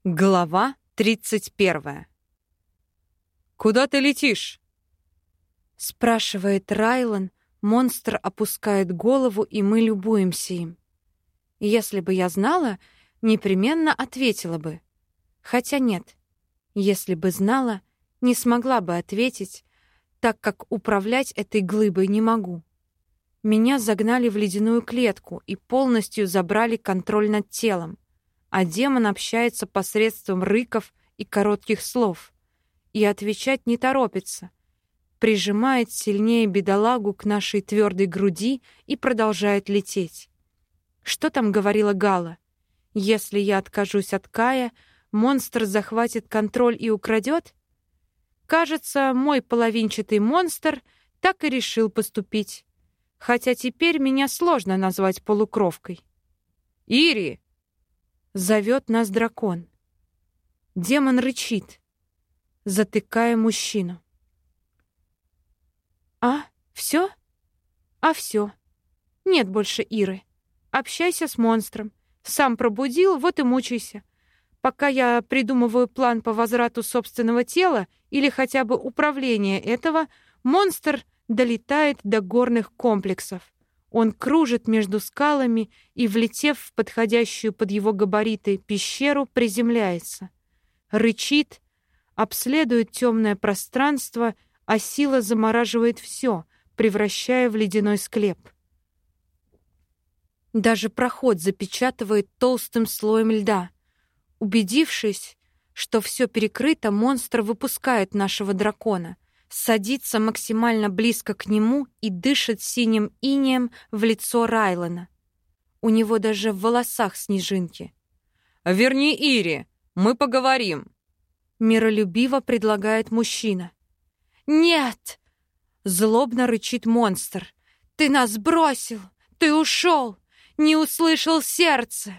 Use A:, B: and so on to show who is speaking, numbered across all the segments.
A: Глава 31. «Куда ты летишь?» — спрашивает Райлан. Монстр опускает голову, и мы любуемся им. Если бы я знала, непременно ответила бы. Хотя нет, если бы знала, не смогла бы ответить, так как управлять этой глыбой не могу. Меня загнали в ледяную клетку и полностью забрали контроль над телом. А демон общается посредством рыков и коротких слов. И отвечать не торопится. Прижимает сильнее бедолагу к нашей твердой груди и продолжает лететь. Что там говорила Гала? Если я откажусь от Кая, монстр захватит контроль и украдет? Кажется, мой половинчатый монстр так и решил поступить. Хотя теперь меня сложно назвать полукровкой. «Ири!» — зовет нас дракон. Демон рычит, затыкая мужчину. «А, все? А все. Нет больше Иры. Общайся с монстром. Сам пробудил, вот и мучайся. Пока я придумываю план по возврату собственного тела или хотя бы управления этого, монстр долетает до горных комплексов. Он кружит между скалами и, влетев в подходящую под его габариты пещеру, приземляется. Рычит, обследует темное пространство, а сила замораживает все, превращая в ледяной склеп. Даже проход запечатывает толстым слоем льда. Убедившись, что все перекрыто, монстр выпускает нашего дракона, садится максимально близко к нему и дышит синим инеем в лицо Райлана. У него даже в волосах снежинки. «Верни Ири, мы поговорим», — миролюбиво предлагает мужчина. «Нет!» — злобно рычит монстр. «Ты нас бросил! Ты ушел! Не услышал сердце!»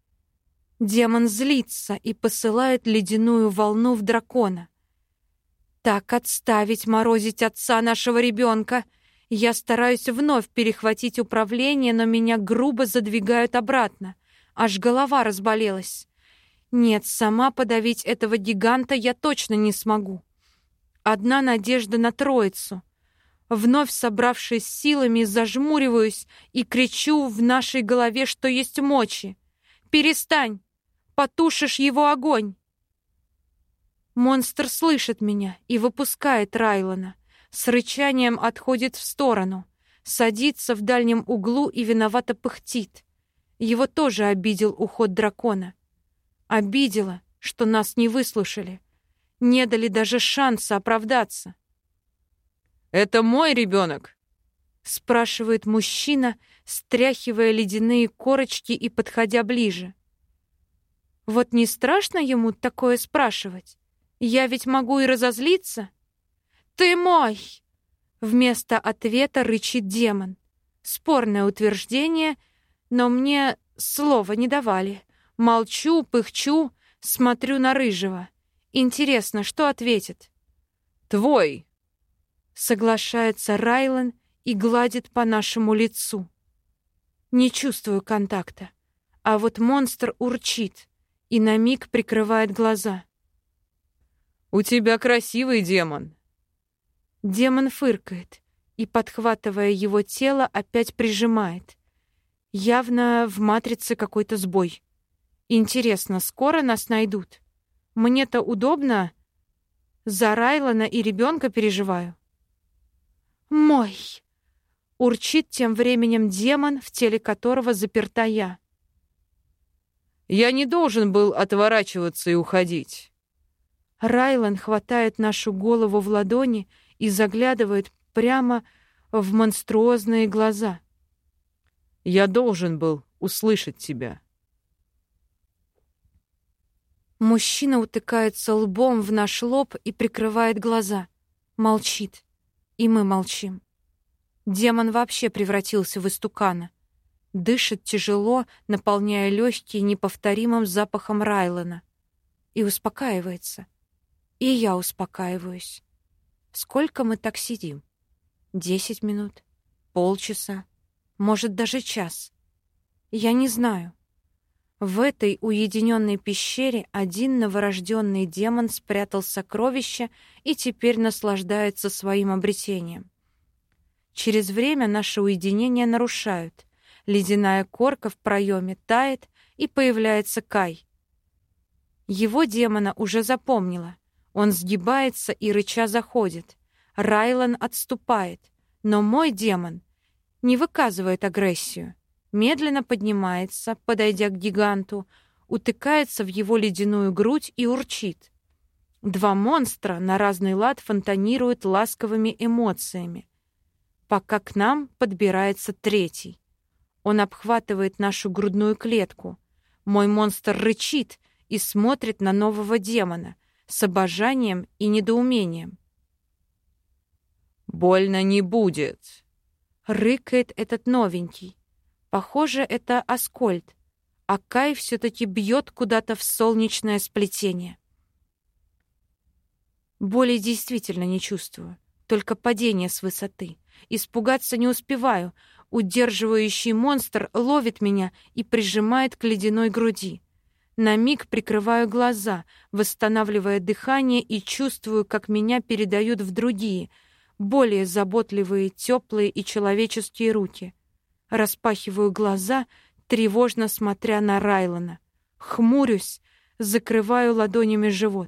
A: Демон злится и посылает ледяную волну в дракона. Так отставить морозить отца нашего ребенка. Я стараюсь вновь перехватить управление, но меня грубо задвигают обратно. Аж голова разболелась. Нет, сама подавить этого гиганта я точно не смогу. Одна надежда на троицу. Вновь собравшись силами, зажмуриваюсь и кричу в нашей голове, что есть мочи. «Перестань! Потушишь его огонь!» Монстр слышит меня и выпускает Райлана. С рычанием отходит в сторону, садится в дальнем углу и виновато пыхтит. Его тоже обидел уход дракона. Обидела, что нас не выслушали. Не дали даже шанса оправдаться. «Это мой ребенок?» — спрашивает мужчина, стряхивая ледяные корочки и подходя ближе. Вот не страшно ему такое спрашивать? Я ведь могу и разозлиться. «Ты мой!» Вместо ответа рычит демон. Спорное утверждение, но мне слова не давали. Молчу, пыхчу, смотрю на рыжего. Интересно, что ответит? «Твой!» Соглашается Райлан и гладит по нашему лицу. Не чувствую контакта, а вот монстр урчит и на миг прикрывает глаза. «У тебя красивый демон!» Демон фыркает и, подхватывая его тело, опять прижимает. Явно в матрице какой-то сбой. Интересно, скоро нас найдут? Мне-то удобно. За Райлана и ребенка переживаю. «Мой!» — урчит тем временем демон, в теле которого заперта я.
B: «Я не должен был отворачиваться и уходить».
A: Райлан хватает нашу голову в ладони и заглядывает прямо в монструозные глаза.
B: «Я должен был услышать тебя».
A: Мужчина утыкается лбом в наш лоб и прикрывает глаза. Молчит. И мы молчим. Демон вообще превратился в истукана. Дышит тяжело, наполняя легкие неповторимым запахом Райлана. И успокаивается. И я успокаиваюсь. Сколько мы так сидим? 10 минут? Полчаса? Может, даже час? Я не знаю. В этой уединенной пещере один новорожденный демон спрятал сокровище и теперь наслаждается своим обретением. Через время наше уединение нарушают. Ледяная корка в проеме тает, и появляется Кай. Его демона уже запомнила. Он сгибается и рыча заходит. Райлан отступает, но мой демон не выказывает агрессию. Медленно поднимается, подойдя к гиганту, утыкается в его ледяную грудь и урчит. Два монстра на разный лад фонтанируют ласковыми эмоциями, пока к нам подбирается третий. Он обхватывает нашу грудную клетку. Мой монстр рычит и смотрит на нового демона с обожанием и недоумением.
B: «Больно не будет»,
A: — рыкает этот новенький. Похоже, это Аскольд, а Кай все-таки бьет куда-то в солнечное сплетение. Боли действительно не чувствую, только падение с высоты. Испугаться не успеваю. Удерживающий монстр ловит меня и прижимает к ледяной груди. На миг прикрываю глаза, восстанавливая дыхание, и чувствую, как меня передают в другие, более заботливые, теплые и человеческие руки. Распахиваю глаза, тревожно смотря на Райлана. Хмурюсь, закрываю ладонями живот.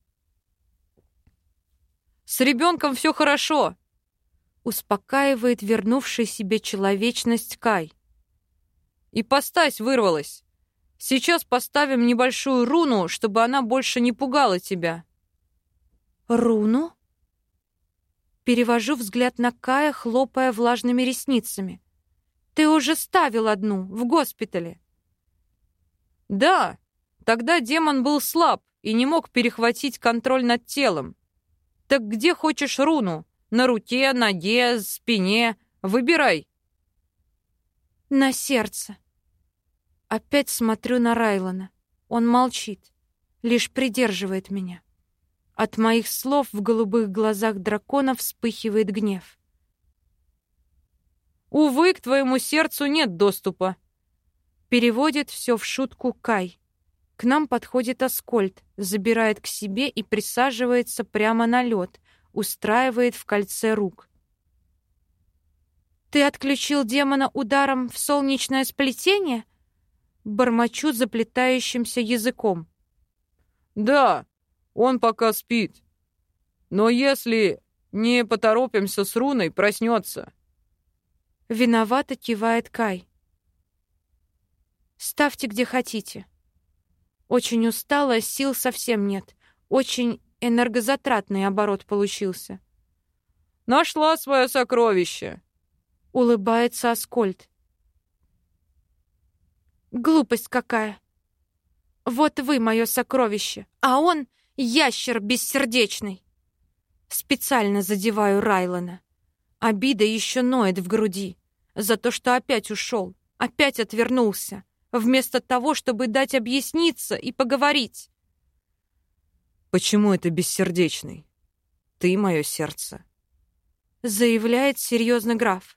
B: «С ребенком все хорошо!»
A: Успокаивает вернувший себе человечность Кай.
B: «Ипостась вырвалась. Сейчас поставим небольшую руну, чтобы она больше не пугала тебя».
A: «Руну?» Перевожу взгляд на Кая, хлопая влажными ресницами. «Ты уже ставил одну в госпитале».
B: «Да, тогда демон был слаб и не мог перехватить контроль над телом. Так где хочешь руну? На руке, ноге, спине? Выбирай».
A: «На сердце». Опять смотрю на Райлана. Он молчит, лишь придерживает меня. От моих слов в голубых глазах дракона вспыхивает гнев.
B: «Увы, к твоему сердцу нет доступа».
A: Переводит все в шутку Кай. К нам подходит Аскольд, забирает к себе и присаживается прямо на лед, устраивает в кольце рук. «Ты отключил демона ударом в солнечное сплетение?» Бормочу заплетающимся языком.
B: «Да, он пока спит. Но если не поторопимся с руной, проснется».
A: Виновато кивает Кай. «Ставьте где хотите». Очень устала, сил совсем нет. Очень энергозатратный оборот получился.
B: «Нашла свое сокровище!»
A: Улыбается Аскольд. «Глупость какая! Вот вы мое сокровище, а он ящер бессердечный!» Специально задеваю Райлана. Обида еще ноет в груди за то, что опять ушел, опять отвернулся, вместо того, чтобы дать объясниться и поговорить.
B: «Почему это бессердечный? Ты мое сердце»,
A: — заявляет серьезно граф.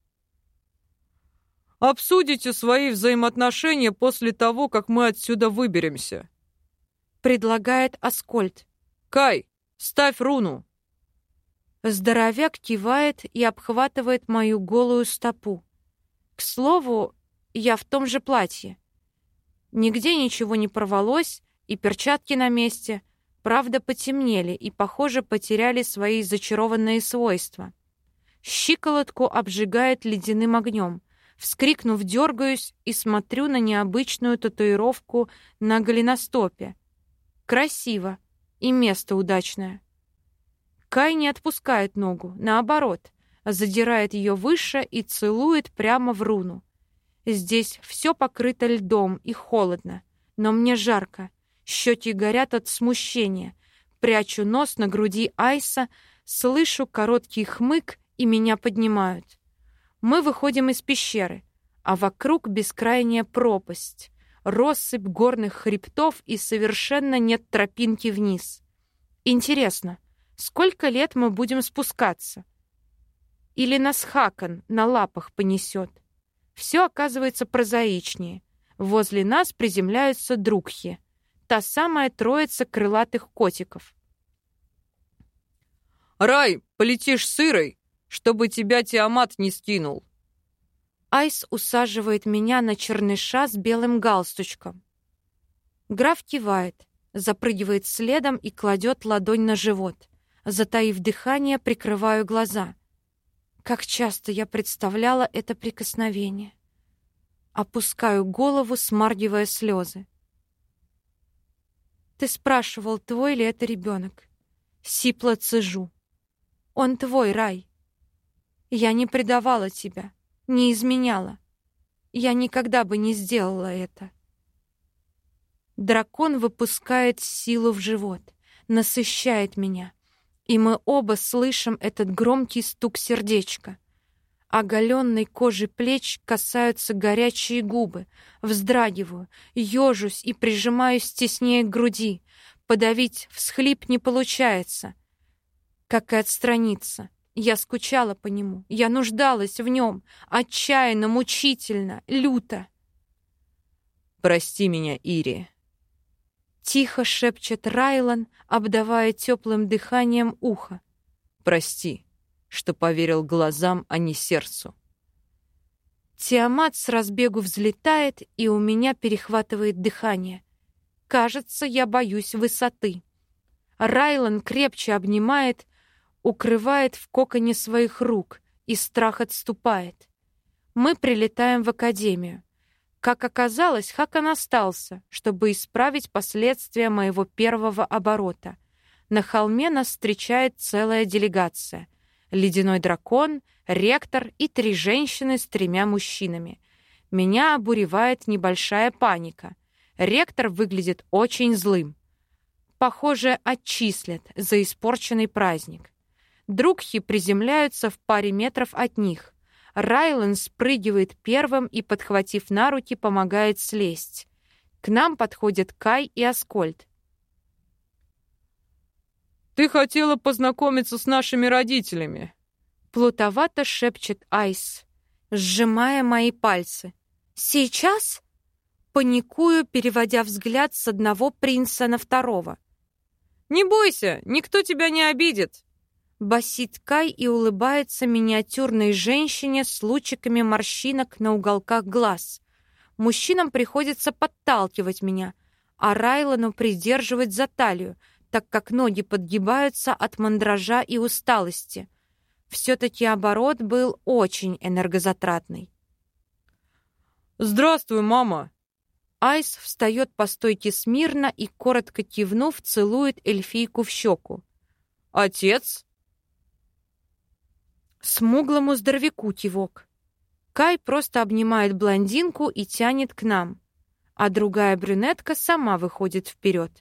B: «Обсудите свои взаимоотношения после того, как мы отсюда выберемся»,
A: — предлагает Аскольд.
B: «Кай, ставь руну».
A: Здоровяк кивает и обхватывает мою голую стопу. К слову, я в том же платье. Нигде ничего не порвалось, и перчатки на месте. Правда, потемнели и, похоже, потеряли свои зачарованные свойства. Щиколотку обжигает ледяным огнем. Вскрикнув, дергаюсь и смотрю на необычную татуировку на голеностопе. Красиво и место удачное. Кай не отпускает ногу, наоборот, задирает ее выше и целует прямо в руну. Здесь все покрыто льдом и холодно, но мне жарко. Щеки горят от смущения. Прячу нос на груди Айса, слышу короткий хмык, и меня поднимают. Мы выходим из пещеры, а вокруг бескрайняя пропасть, россыпь горных хребтов, и совершенно нет тропинки вниз. Интересно, сколько лет мы будем спускаться? Или нас Хакон на лапах понесет? Все оказывается прозаичнее. Возле нас приземляются друкхи, та самая троица крылатых котиков.
B: «Рай, полетишь с Ирой, чтобы тебя Тиамат не скинул!»
A: Айс усаживает меня на черныша с белым галстучком. Граф кивает, запрыгивает следом и кладет ладонь на живот. Затаив дыхание, прикрываю глаза. Как часто я представляла это прикосновение. Опускаю голову, смаргивая слезы. «Ты спрашивал, твой ли это ребенок?» Сипло цежу. «Он твой, Рай. Я не предавала тебя, не изменяла. Я никогда бы не сделала это». Дракон выпускает силу в живот, насыщает меня, и мы оба слышим этот громкий стук сердечка. Оголенной кожи плеч касаются горячие губы. Вздрагиваю, ёжусь и прижимаюсь теснее к груди. Подавить всхлип не получается. Как и отстраниться. Я скучала по нему. Я нуждалась в нем. Отчаянно, мучительно, люто.
B: «Прости меня, Ири».
A: Тихо шепчет Райлан, обдавая теплым дыханием ухо.
B: «Прости, что поверил глазам, а не сердцу».
A: Тиамат с разбегу взлетает, и у меня перехватывает дыхание. Кажется, я боюсь высоты. Райлан крепче обнимает, укрывает в коконе своих рук, и страх отступает. Мы прилетаем в академию. Как оказалось, Хакан остался, чтобы исправить последствия моего первого оборота. На холме нас встречает целая делегация. Ледяной дракон, ректор и 3 женщины с 3 мужчинами. Меня обуревает небольшая паника. Ректор выглядит очень злым. Похоже, отчислят за испорченный праздник. Друкхи приземляются в паре метров от них. Райлан спрыгивает первым и, подхватив на руки, помогает слезть. К нам подходят Кай и Аскольд.
B: «Ты хотела познакомиться с нашими родителями»,
A: — плутовато шепчет Айс, сжимая мои пальцы. «Сейчас?» — паникую, переводя взгляд с одного принца на второго.
B: «Не бойся, никто тебя не обидит»,
A: — басит Кай и улыбается миниатюрной женщине с лучиками морщинок на уголках глаз. Мужчинам приходится подталкивать меня, а Райлану придерживать за талию, так как ноги подгибаются от мандража и усталости. Все-таки оборот был очень энергозатратный.
B: «Здравствуй, мама!»
A: Айс встает по стойке смирно и, коротко кивнув, целует эльфийку в щеку.
B: «Отец?»
A: Смуглому здоровяку кивок. Кай просто обнимает блондинку и тянет к нам, а другая брюнетка сама выходит вперед.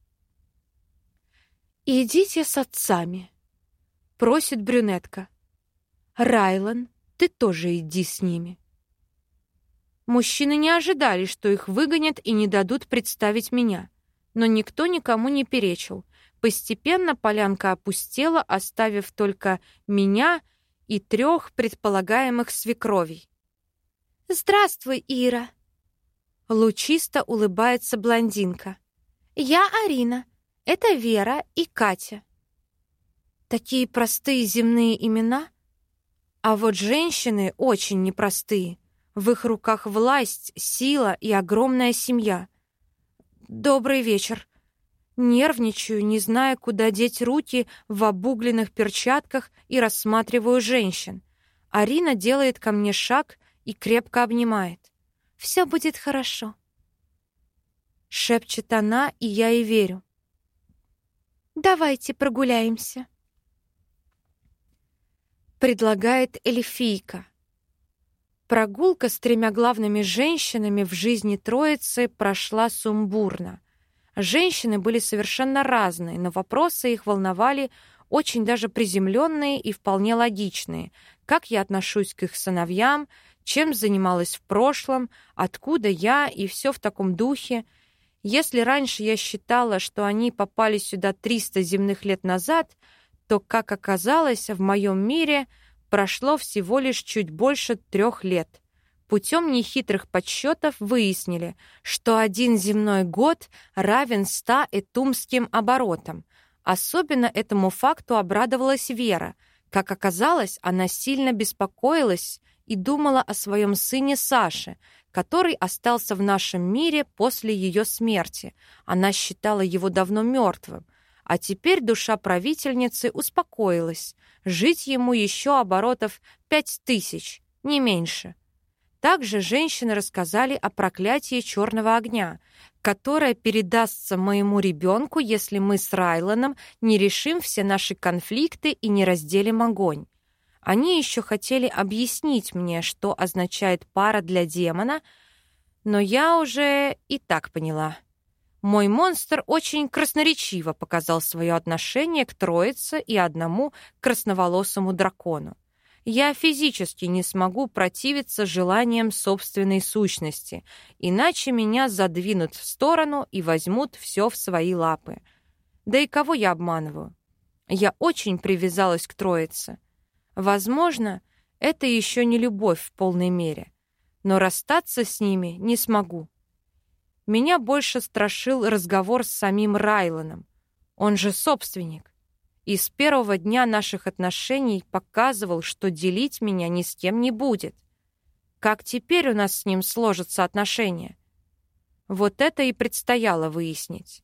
A: «Идите с отцами», — просит брюнетка. «Райлан, ты тоже иди с ними». Мужчины не ожидали, что их выгонят и не дадут представить меня, но никто никому не перечил. Постепенно полянка опустела, оставив только меня и 3 предполагаемых свекровей. «Здравствуй, Ира!» Лучисто улыбается блондинка. «Я Арина. Это Вера и Катя». Такие простые земные имена, а вот женщины очень непростые. В их руках власть, сила и огромная семья. «Добрый вечер». Нервничаю, не зная, куда деть руки в обугленных перчатках, и рассматриваю женщин. Арина делает ко мне шаг и крепко обнимает. «Все будет хорошо», — шепчет она, и я ей верю. «Давайте прогуляемся», — предлагает эльфийка. Прогулка с 3 главными женщинами в жизни троицы прошла сумбурно. Женщины были совершенно разные, но вопросы их волновали очень даже приземленные и вполне логичные. Как я отношусь к их сыновьям, чем занималась в прошлом, откуда я и все в таком духе. Если раньше я считала, что они попали сюда 300 земных лет назад, то, как оказалось, в моем мире прошло всего лишь чуть больше 3 лет. Путем нехитрых подсчетов выяснили, что 1 земной год равен 100 этумским оборотам. Особенно этому факту обрадовалась Вера. Как оказалось, она сильно беспокоилась и думала о своем сыне Саше, который остался в нашем мире после ее смерти. Она считала его давно мертвым. А теперь душа правительницы успокоилась. Жить ему еще оборотов 5000, не меньше. Также женщины рассказали о проклятии черного огня, которое передастся моему ребенку, если мы с Райланом не решим все наши конфликты и не разделим огонь. Они еще хотели объяснить мне, что означает пара для демона, но я уже и так поняла. Мой монстр очень красноречиво показал свое отношение к троице и одному красноволосому дракону. Я физически не смогу противиться желаниям собственной сущности, иначе меня задвинут в сторону и возьмут все в свои лапы. Да и кого я обманываю? Я очень привязалась к троице. Возможно, это еще не любовь в полной мере, но расстаться с ними не смогу. Меня больше страшил разговор с самим Райланом. Он же собственник. И с первого дня наших отношений показывал, что делить меня ни с кем не будет. Как теперь у нас с ним сложатся отношения? Вот это и предстояло выяснить.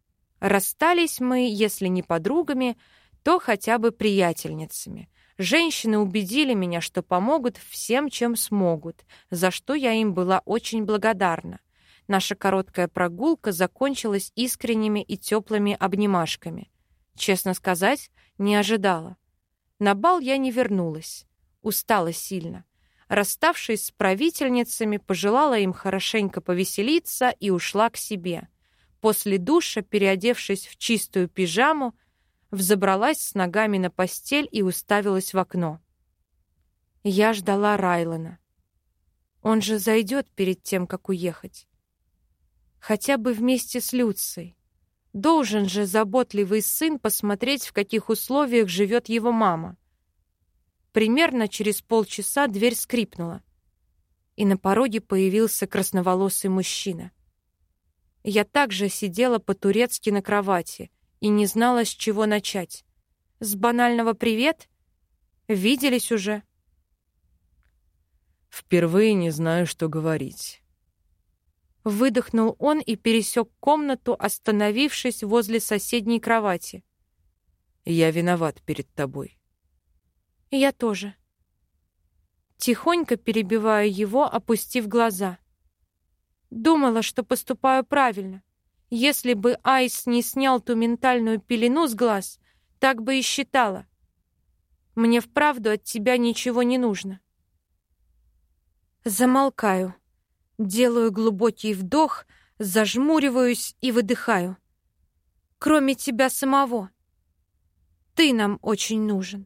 A: Расстались мы, если не подругами, то хотя бы приятельницами. Женщины убедили меня, что помогут всем, чем смогут, за что я им была очень благодарна. Наша короткая прогулка закончилась искренними и теплыми обнимашками. Честно сказать, не ожидала. На бал я не вернулась. Устала сильно. Расставшись с правительницами, пожелала им хорошенько повеселиться и ушла к себе. После душа, переодевшись в чистую пижаму, взобралась с ногами на постель и уставилась в окно. Я ждала Райлана. Он же зайдет перед тем, как уехать. Хотя бы вместе с Люцией. Должен же заботливый сын посмотреть, в каких условиях живет его мама. Примерно через полчаса дверь скрипнула, и на пороге появился красноволосый мужчина. Я также сидела по-турецки на кровати и не знала, с чего начать. С банального «привет»? Виделись уже.
B: Впервые не знаю, что говорить.
A: Выдохнул он и пересек комнату, остановившись возле соседней кровати.
B: Я виноват перед тобой.
A: Я тоже. Тихонько перебиваю его, опустив глаза. Думала, что поступаю правильно. Если бы Айс не снял ту ментальную пелену с глаз, так бы и считала. Мне вправду от тебя ничего не нужно. Замолкаю. Делаю глубокий вдох, зажмуриваюсь и выдыхаю. Кроме тебя самого. Ты нам очень нужен.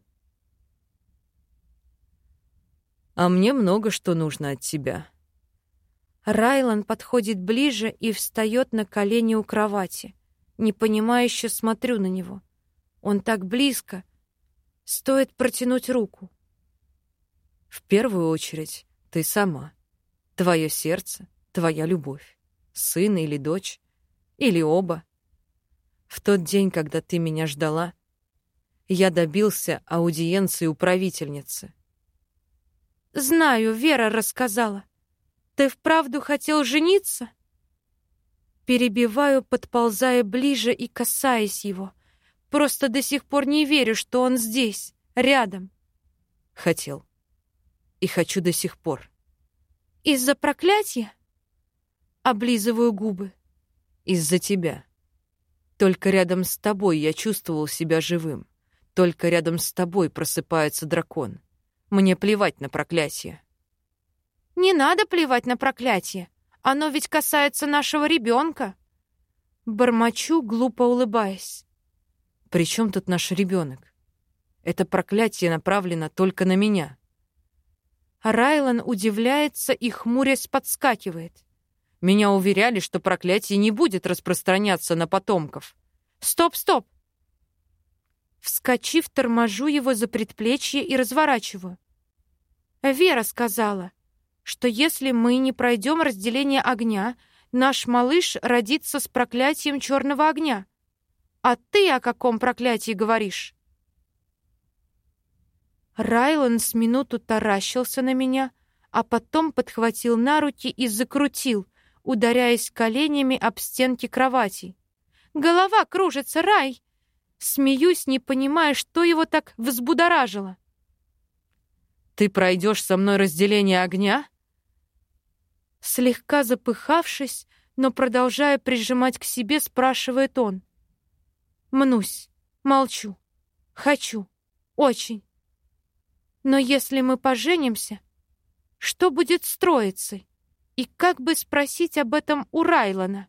B: А мне много что нужно от тебя.
A: Райлан подходит ближе и встает на колени у кровати. Непонимающе смотрю на него. Он так близко. Стоит протянуть руку.
B: В первую очередь, ты сама. Твое сердце, твоя любовь. Сын или дочь, или оба. В тот день, когда ты меня ждала, я добился аудиенции у правительницы.
A: Знаю, Вера рассказала. Ты вправду хотел жениться? Перебиваю, подползая ближе и касаясь его. Просто до сих пор не верю, что он здесь, рядом.
B: Хотел. И хочу до сих пор.
A: Из-за проклятия? Облизываю губы.
B: Из-за тебя. Только рядом с тобой я чувствовал себя живым. Только рядом с тобой просыпается дракон. Мне плевать на проклятие.
A: Не надо плевать на проклятие. Оно ведь касается нашего ребенка. Бормочу, глупо улыбаясь.
B: При чем тут наш ребенок? Это проклятие направлено только на меня.
A: Райлан удивляется и, хмурясь, подскакивает.
B: Меня уверяли, что проклятие не будет распространяться на потомков.
A: Стоп, стоп! Вскочив, торможу его за предплечье и разворачиваю. Вера сказала, что если мы не пройдем разделение огня, наш малыш родится с проклятием черного огня. А ты о каком проклятии говоришь? Райлан с минуту таращился на меня, а потом подхватил на руки и закрутил, ударяясь коленями об стенки кроватей. «Голова кружится, Рай!» Смеюсь, не понимая, что его так взбудоражило.
B: «Ты пройдешь со мной разделение огня?»
A: Слегка запыхавшись, но продолжая прижимать к себе, спрашивает он. Мнусь, молчу, хочу, очень. Но если мы поженимся, что будет с троицей? И как бы спросить об этом у Райлана?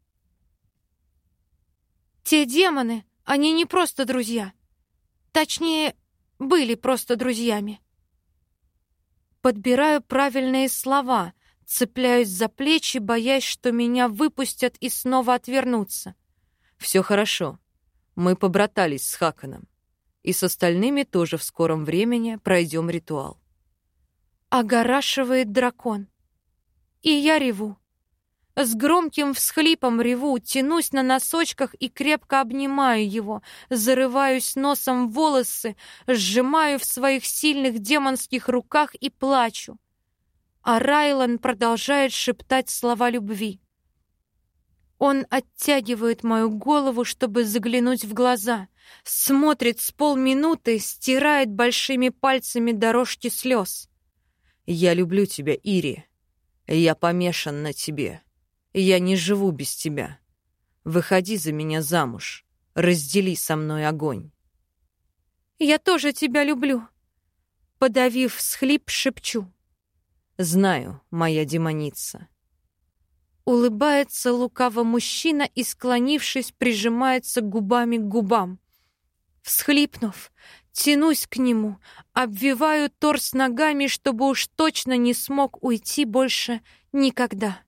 A: Те демоны, они не просто друзья. Точнее, были просто друзьями. Подбираю правильные слова, цепляюсь за плечи, боясь, что меня выпустят и снова отвернутся.
B: «Все хорошо. Мы побратались с Хаканом. И с остальными тоже в скором времени пройдем ритуал».
A: Огорашивает дракон. И я реву. С громким всхлипом реву, тянусь на носочках и крепко обнимаю его, зарываюсь носом в волосы, сжимаю в своих сильных демонских руках и плачу. А Райлан продолжает шептать слова любви. Он оттягивает мою голову, чтобы заглянуть в глаза, смотрит с полминуты, стирает большими пальцами дорожки слез.
B: «Я люблю тебя, Ири. Я помешан на тебе. Я не живу без тебя. Выходи за меня замуж. Раздели со мной огонь».
A: «Я тоже тебя люблю», — подавив всхлип, шепчу.
B: «Знаю, моя демоница».
A: Улыбается лукаво мужчина и, склонившись, прижимается губами к губам. Всхлипнув, тянусь к нему, обвиваю торс ногами, чтобы уж точно не смог уйти больше никогда.